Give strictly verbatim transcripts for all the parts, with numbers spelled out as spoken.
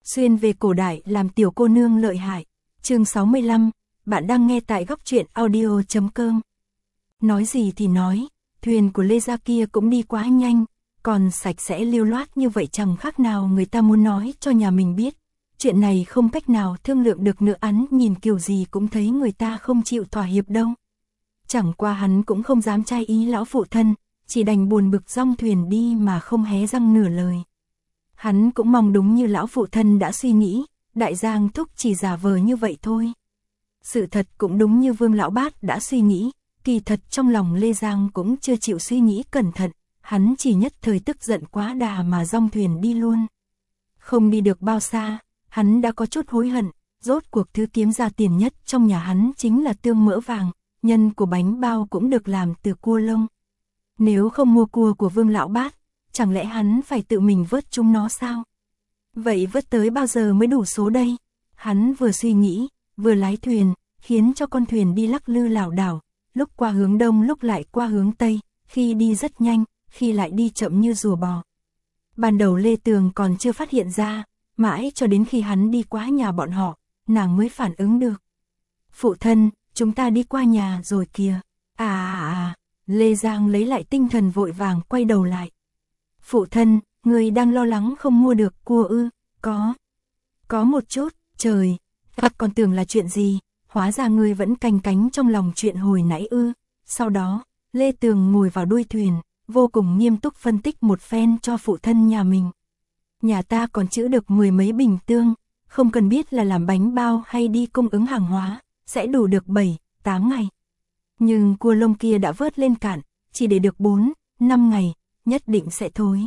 Xuyên về cổ đại làm tiểu cô nương lợi hại. Chương sáu mươi lăm, bạn đang nghe tại góc truyện audio chấm com. Nói gì thì nói, thuyền của Lê Gia kia cũng đi quá nhanh, còn sạch sẽ lưu loát như vậy chẳng khác nào người ta muốn nói cho nhà mình biết. Chuyện này không cách nào thương lượng được nữa, hắn nhìn kiểu gì cũng thấy người ta không chịu thỏa hiệp đâu. Chẳng qua hắn cũng không dám trai ý lão phụ thân, chỉ đành buồn bực dong thuyền đi mà không hé răng nửa lời. Hắn cũng mong đúng như lão phụ thân đã suy nghĩ, Đại Giang thúc chỉ giả vờ như vậy thôi. Sự thật cũng đúng như Vương lão bát đã suy nghĩ, kỳ thật trong lòng Lê Giang cũng chưa chịu suy nghĩ cẩn thận, hắn chỉ nhất thời tức giận quá đà mà dong thuyền đi luôn. Không đi được bao xa, hắn đã có chút hối hận, rốt cuộc thứ kiếm ra tiền nhất trong nhà hắn chính là tương mỡ vàng, nhân của bánh bao cũng được làm từ cua lông. Nếu không mua cua của Vương lão bát, chẳng lẽ hắn phải tự mình vớt chúng nó sao? Vậy vớt tới bao giờ mới đủ số đây? Hắn vừa suy nghĩ, vừa lái thuyền, khiến cho con thuyền đi lắc lư lảo đảo, lúc qua hướng đông lúc lại qua hướng tây, khi đi rất nhanh, khi lại đi chậm như rùa bò. Ban đầu Lê Tường còn chưa phát hiện ra, mãi cho đến khi hắn đi qua nhà bọn họ, nàng mới phản ứng được. Phụ thân, chúng ta đi qua nhà rồi kìa. À à à, Lê Giang lấy lại tinh thần vội vàng quay đầu lại. Phụ thân, người đang lo lắng không mua được cua ư? Có. Có một chút, trời, ta còn tưởng là chuyện gì, hóa ra người vẫn canh cánh trong lòng chuyện hồi nãy ư. Sau đó, Lê Tường ngồi vào đuôi thuyền, vô cùng nghiêm túc phân tích một phen cho phụ thân nhà mình. Nhà ta còn trữ được mười mấy bình tương, không cần biết là làm bánh bao hay đi cung ứng hàng hóa, sẽ đủ được bảy, tám ngày. Nhưng cua lông kia đã vớt lên cạn, chỉ để được bốn, năm ngày, nhất định sẽ thối.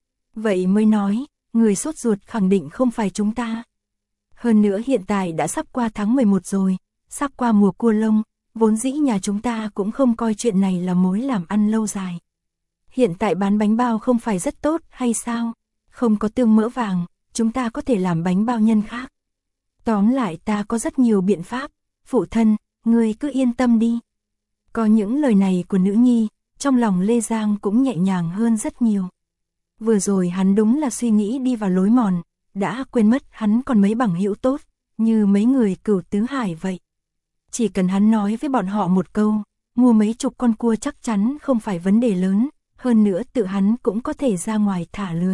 Vậy mới nói, người sốt ruột khẳng định không phải chúng ta. Hơn nữa hiện tại đã sắp qua tháng mười một rồi, sắp qua mùa cua lông, vốn dĩ nhà chúng ta cũng không coi chuyện này là mối làm ăn lâu dài. Hiện tại bán bánh bao không phải rất tốt hay sao? Không có tương mỡ vàng, chúng ta có thể làm bánh bao nhân khác. Tóm lại ta có rất nhiều biện pháp, phụ thân, ngươi cứ yên tâm đi. Có những lời này của nữ nhi, trong lòng Lê Giang cũng nhẹ nhàng hơn rất nhiều. Vừa rồi hắn đúng là suy nghĩ đi vào lối mòn, đã quên mất hắn còn mấy bằng hữu tốt, như mấy người Cửu Tứ Hải vậy. Chỉ cần hắn nói với bọn họ một câu, mua mấy chục con cua chắc chắn không phải vấn đề lớn, hơn nữa tự hắn cũng có thể ra ngoài thả lưới.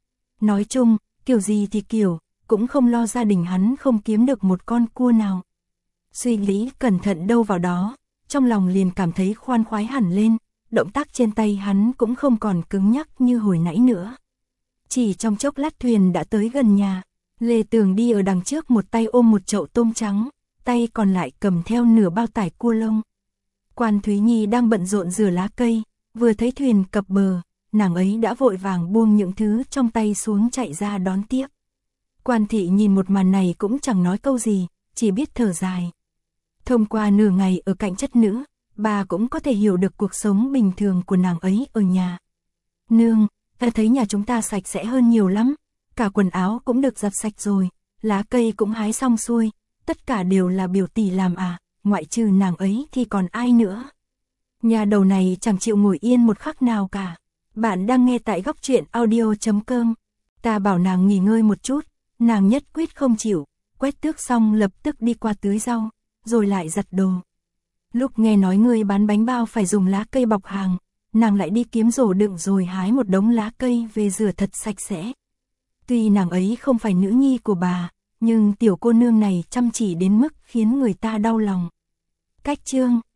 Nói chung, kiểu gì thì kiểu, cũng không lo gia đình hắn không kiếm được một con cua nào. Suy nghĩ cẩn thận đâu vào đó, trong lòng liền cảm thấy khoan khoái hẳn lên, động tác trên tay hắn cũng không còn cứng nhắc như hồi nãy nữa. Chỉ trong chốc lát thuyền đã tới gần nhà, Lê Tường đi ở đằng trước một tay ôm một chậu tôm trắng, tay còn lại cầm theo nửa bao tải cua lông. Quan Thúy Nhi đang bận rộn rửa lá cây, vừa thấy thuyền cập bờ, nàng ấy đã vội vàng buông những thứ trong tay xuống chạy ra đón tiếp. Quan thị nhìn một màn này cũng chẳng nói câu gì, chỉ biết thở dài. Thông qua nửa ngày ở cạnh chất nữ, bà cũng có thể hiểu được cuộc sống bình thường của nàng ấy ở nhà. Nương, ta thấy nhà chúng ta sạch sẽ hơn nhiều lắm, cả quần áo cũng được giặt sạch rồi, lá cây cũng hái xong xuôi, tất cả đều là biểu tỷ làm à, ngoại trừ nàng ấy thì còn ai nữa. Nhà đầu này chẳng chịu ngồi yên một khắc nào cả. Bạn đang nghe tại góc truyện audio chấm com. Ta bảo nàng nghỉ ngơi một chút, nàng nhất quyết không chịu, quét tước xong lập tức đi qua tưới rau, rồi lại giặt đồ. Lúc nghe nói ngươi bán bánh bao phải dùng lá cây bọc hàng, nàng lại đi kiếm rổ đựng rồi hái một đống lá cây về rửa thật sạch sẽ. Tuy nàng ấy không phải nữ nhi của bà, nhưng tiểu cô nương này chăm chỉ đến mức khiến người ta đau lòng. Cách chương